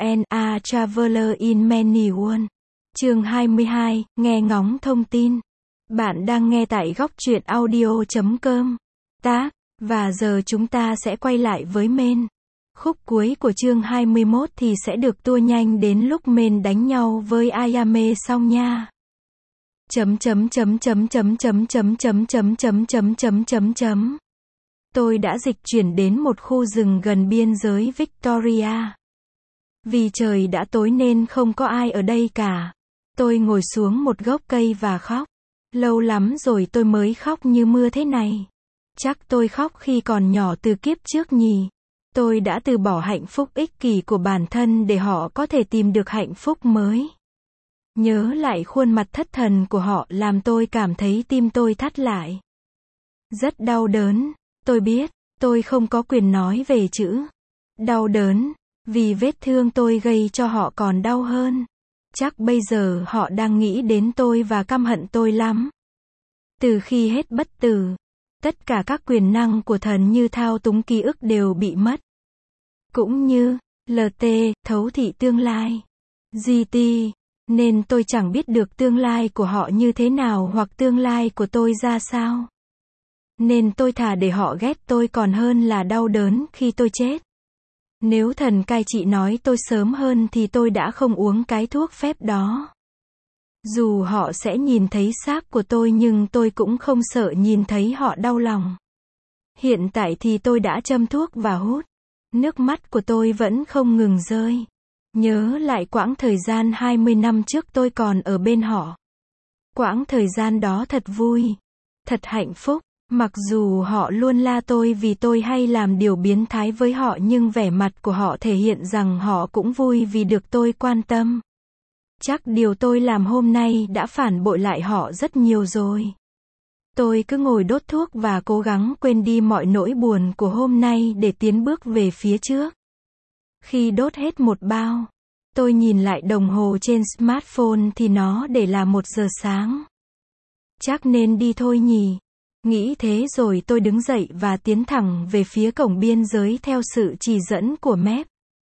and a Traveler in Many Worlds. Chương 22, nghe ngóng thông tin. Bạn đang nghe tại góc truyện audio.com. Và giờ chúng ta sẽ quay lại với main. Khúc cuối của chương 21 thì sẽ được tua nhanh đến lúc main đánh nhau với Ayame xong nha. Tôi đã dịch chuyển đến một khu rừng gần biên giới Victoria. Vì trời đã tối nên không có ai ở đây cả. Tôi ngồi xuống một gốc cây và khóc. Lâu lắm rồi tôi mới khóc như mưa thế này. Chắc tôi khóc khi còn nhỏ từ kiếp trước nhỉ. Tôi đã từ bỏ hạnh phúc ích kỷ của bản thân để họ có thể tìm được hạnh phúc mới. Nhớ lại khuôn mặt thất thần của họ làm tôi cảm thấy tim tôi thắt lại. Rất đau đớn. Tôi biết, tôi không có quyền nói về chữ đau đớn, vì vết thương tôi gây cho họ còn đau hơn. Chắc bây giờ họ đang nghĩ đến tôi và căm hận tôi lắm. Từ khi hết bất tử, tất cả các quyền năng của thần như thao túng ký ức đều bị mất. Cũng như, LT, thấu thị tương lai. GT, nên tôi chẳng biết được tương lai của họ như thế nào hoặc tương lai của tôi ra sao. Nên tôi thà để họ ghét tôi còn hơn là đau đớn khi tôi chết. Nếu thần cai trị nói tôi sớm hơn thì tôi đã không uống cái thuốc phép đó. Dù họ sẽ nhìn thấy xác của tôi nhưng tôi cũng không sợ nhìn thấy họ đau lòng. Hiện tại thì tôi đã châm thuốc và hút. Nước mắt của tôi vẫn không ngừng rơi. Nhớ lại quãng thời gian 20 năm trước tôi còn ở bên họ. Quãng thời gian đó thật vui. Thật hạnh phúc. Mặc dù họ luôn la tôi vì tôi hay làm điều biến thái với họ nhưng vẻ mặt của họ thể hiện rằng họ cũng vui vì được tôi quan tâm. Chắc điều tôi làm hôm nay đã phản bội lại họ rất nhiều rồi. Tôi cứ ngồi đốt thuốc và cố gắng quên đi mọi nỗi buồn của hôm nay để tiến bước về phía trước. Khi đốt hết một bao, tôi nhìn lại đồng hồ trên smartphone thì nó để là 1 giờ sáng. Chắc nên đi thôi nhỉ. Nghĩ thế rồi tôi đứng dậy và tiến thẳng về phía cổng biên giới theo sự chỉ dẫn của Mep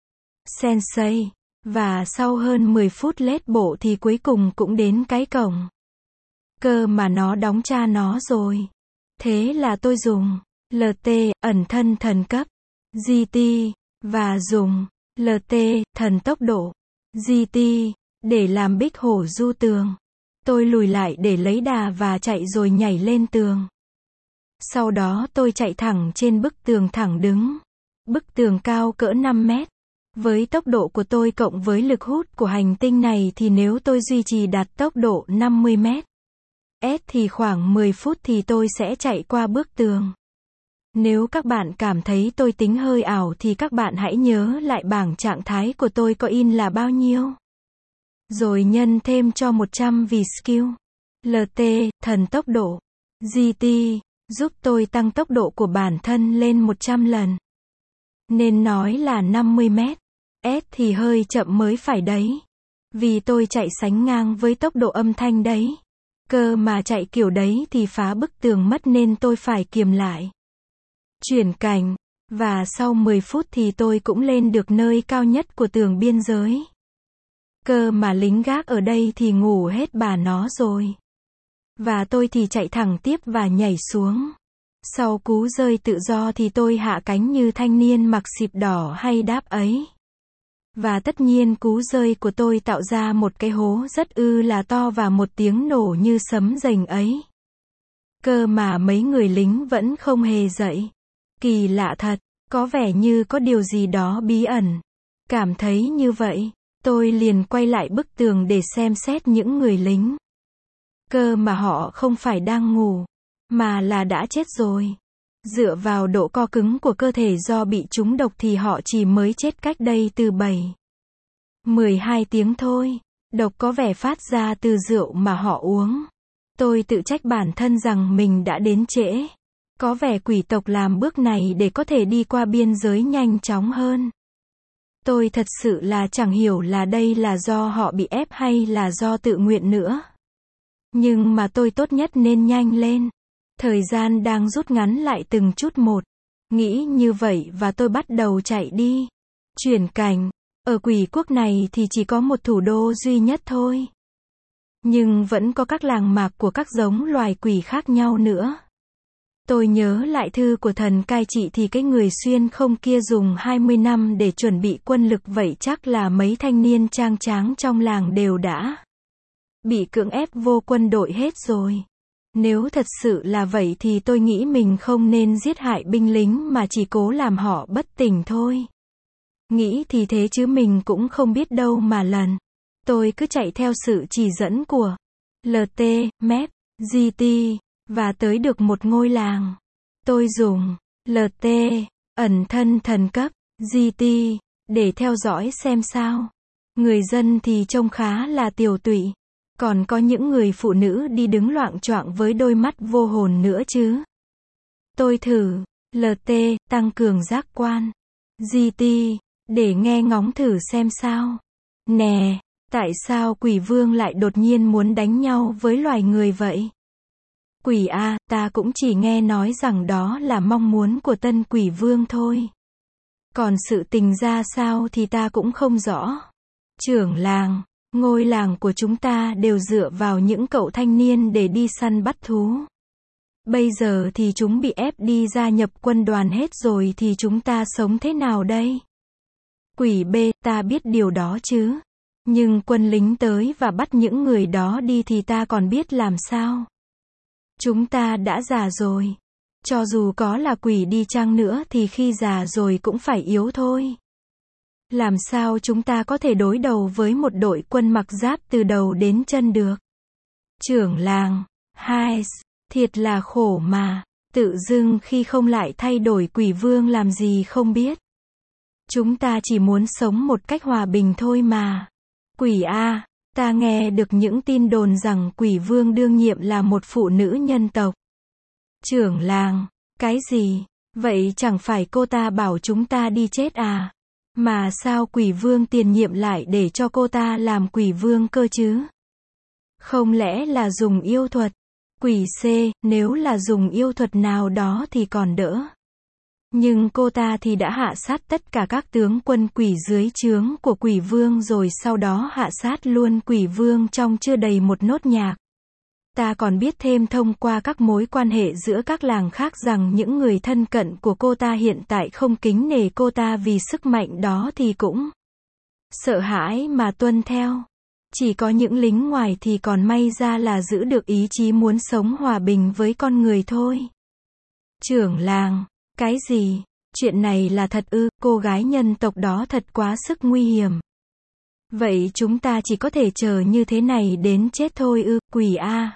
Sensei. Và sau hơn 10 phút lết bộ thì cuối cùng cũng đến cái cổng. Cơ mà nó đóng cha nó rồi. Thế là tôi dùng LT, ẩn thân thần cấp, GT, và dùng LT, thần tốc độ, GT, để làm bích hổ du tường. Tôi lùi lại để lấy đà và chạy rồi nhảy lên tường. Sau đó tôi chạy thẳng trên bức tường thẳng đứng. Bức tường cao cỡ 5 mét. Với tốc độ của tôi cộng với lực hút của hành tinh này thì nếu tôi duy trì đạt tốc độ 50 mét thì khoảng 10 phút thì tôi sẽ chạy qua bức tường. Nếu các bạn cảm thấy tôi tính hơi ảo thì các bạn hãy nhớ lại bảng trạng thái của tôi có in là bao nhiêu. Rồi nhân thêm cho 100 vì skill. LT, thần tốc độ. GT, giúp tôi tăng tốc độ của bản thân lên 100 lần. Nên nói là 50 mét. S thì hơi chậm mới phải đấy. Vì tôi chạy sánh ngang với tốc độ âm thanh đấy. Cơ mà chạy kiểu đấy thì phá bức tường mất nên tôi phải kiềm lại. Chuyển cảnh. Và sau 10 phút thì tôi cũng lên được nơi cao nhất của tường biên giới. Cơ mà lính gác ở đây thì ngủ hết bà nó rồi. Và tôi thì chạy thẳng tiếp và nhảy xuống. Sau cú rơi tự do thì tôi hạ cánh như thanh niên mặc xịp đỏ hay đáp ấy. Và tất nhiên cú rơi của tôi tạo ra một cái hố rất là to và một tiếng nổ như sấm rền ấy. Cơ mà mấy người lính vẫn không hề dậy. Kỳ lạ thật, có vẻ như có điều gì đó bí ẩn. Cảm thấy như vậy, tôi liền quay lại bức tường để xem xét những người lính. Cơ mà họ không phải đang ngủ, mà là đã chết rồi. Dựa vào độ co cứng của cơ thể do bị trúng độc thì họ chỉ mới chết cách đây từ 12 tiếng thôi. Độc có vẻ phát ra từ rượu mà họ uống. Tôi tự trách bản thân rằng mình đã đến trễ. Có vẻ quỷ tộc làm bước này để có thể đi qua biên giới nhanh chóng hơn. Tôi thật sự là chẳng hiểu là đây là do họ bị ép hay là do tự nguyện nữa. Nhưng mà tôi tốt nhất nên nhanh lên. Thời gian đang rút ngắn lại từng chút một. Nghĩ như vậy và tôi bắt đầu chạy đi. Chuyển cảnh. Ở quỷ quốc này thì chỉ có một thủ đô duy nhất thôi. Nhưng vẫn có các làng mạc của các giống loài quỷ khác nhau nữa. Tôi nhớ lại thư của thần cai trị thì cái người xuyên không kia dùng 20 năm để chuẩn bị quân lực, vậy chắc là mấy thanh niên trang tráng trong làng đều đã bị cưỡng ép vô quân đội hết rồi. Nếu thật sự là vậy thì tôi nghĩ mình không nên giết hại binh lính mà chỉ cố làm họ bất tỉnh thôi. Nghĩ thì thế chứ mình cũng không biết đâu mà lần. Tôi cứ chạy theo sự chỉ dẫn của LT, Map, GT, và tới được một ngôi làng. Tôi dùng LT, ẩn thân thần cấp, GT, để theo dõi xem sao. Người dân thì trông khá là tiều tụy. Còn có những người phụ nữ đi đứng loạng choạng với đôi mắt vô hồn nữa chứ. Tôi thử LT, tăng cường giác quan, GT, để nghe ngóng thử xem sao. Nè, tại sao quỷ vương lại đột nhiên muốn đánh nhau với loài người vậy? Quỷ A, ta cũng chỉ nghe nói rằng đó là mong muốn của tân quỷ vương thôi. Còn sự tình ra sao thì ta cũng không rõ. Trưởng làng, ngôi làng của chúng ta đều dựa vào những cậu thanh niên để đi săn bắt thú. Bây giờ thì chúng bị ép đi gia nhập quân đoàn hết rồi thì chúng ta sống thế nào đây? Quỷ B, ta biết điều đó chứ. Nhưng quân lính tới và bắt những người đó đi thì ta còn biết làm sao? Chúng ta đã già rồi. Cho dù có là quỷ đi chăng nữa thì khi già rồi cũng phải yếu thôi. Làm sao chúng ta có thể đối đầu với một đội quân mặc giáp từ đầu đến chân được? Trưởng làng, hai, thiệt là khổ mà. Tự dưng khi không lại thay đổi quỷ vương làm gì không biết. Chúng ta chỉ muốn sống một cách hòa bình thôi mà. Quỷ A, ta nghe được những tin đồn rằng quỷ vương đương nhiệm là một phụ nữ nhân tộc. Trưởng làng, cái gì? Vậy chẳng phải cô ta bảo chúng ta đi chết à? Mà sao quỷ vương tiền nhiệm lại để cho cô ta làm quỷ vương cơ chứ? Không lẽ là dùng yêu thuật? Quỷ C, nếu là dùng yêu thuật nào đó thì còn đỡ. Nhưng cô ta thì đã hạ sát tất cả các tướng quân quỷ dưới trướng của quỷ vương rồi sau đó hạ sát luôn quỷ vương trong chưa đầy một nốt nhạc. Ta còn biết thêm thông qua các mối quan hệ giữa các làng khác rằng những người thân cận của cô ta hiện tại không kính nể cô ta vì sức mạnh đó thì cũng sợ hãi mà tuân theo. Chỉ có những lính ngoài thì còn may ra là giữ được ý chí muốn sống hòa bình với con người thôi. Trưởng làng, cái gì? Chuyện này là thật ư? Cô gái nhân tộc đó thật quá sức nguy hiểm. Vậy chúng ta chỉ có thể chờ như thế này đến chết thôi ư? Quỷ A,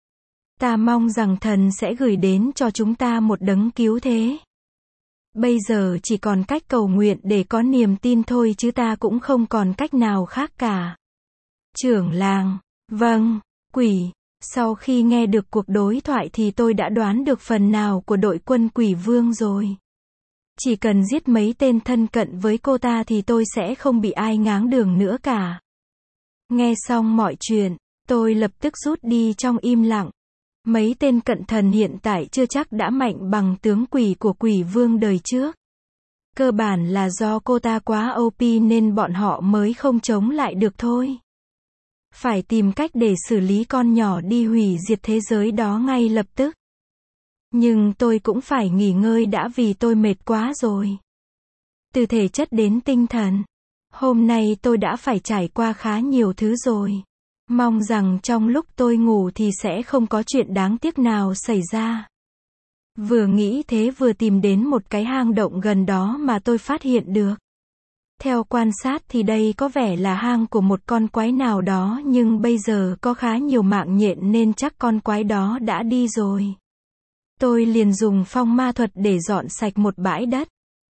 ta mong rằng thần sẽ gửi đến cho chúng ta một đấng cứu thế. Bây giờ chỉ còn cách cầu nguyện để có niềm tin thôi chứ ta cũng không còn cách nào khác cả. Trưởng làng, vâng, quỷ. Sau khi nghe được cuộc đối thoại thì tôi đã đoán được phần nào của đội quân quỷ vương rồi. Chỉ cần giết mấy tên thân cận với cô ta thì tôi sẽ không bị ai ngáng đường nữa cả. Nghe xong mọi chuyện, tôi lập tức rút đi trong im lặng. Mấy tên cận thần hiện tại chưa chắc đã mạnh bằng tướng quỷ của quỷ vương đời trước. Cơ bản là do cô ta quá OP nên bọn họ mới không chống lại được thôi. Phải tìm cách để xử lý con nhỏ đi hủy diệt thế giới đó ngay lập tức. Nhưng tôi cũng phải nghỉ ngơi đã vì tôi mệt quá rồi. Từ thể chất đến tinh thần. Hôm nay tôi đã phải trải qua khá nhiều thứ rồi. Mong rằng trong lúc tôi ngủ thì sẽ không có chuyện đáng tiếc nào xảy ra. Vừa nghĩ thế vừa tìm đến một cái hang động gần đó mà tôi phát hiện được. Theo quan sát thì đây có vẻ là hang của một con quái nào đó nhưng bây giờ có khá nhiều mạng nhện nên chắc con quái đó đã đi rồi. Tôi liền dùng phong ma thuật để dọn sạch một bãi đất.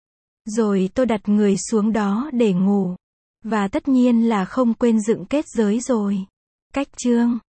Rồi tôi đặt người xuống đó để ngủ. Và tất nhiên là không quên dựng kết giới rồi. Cách chương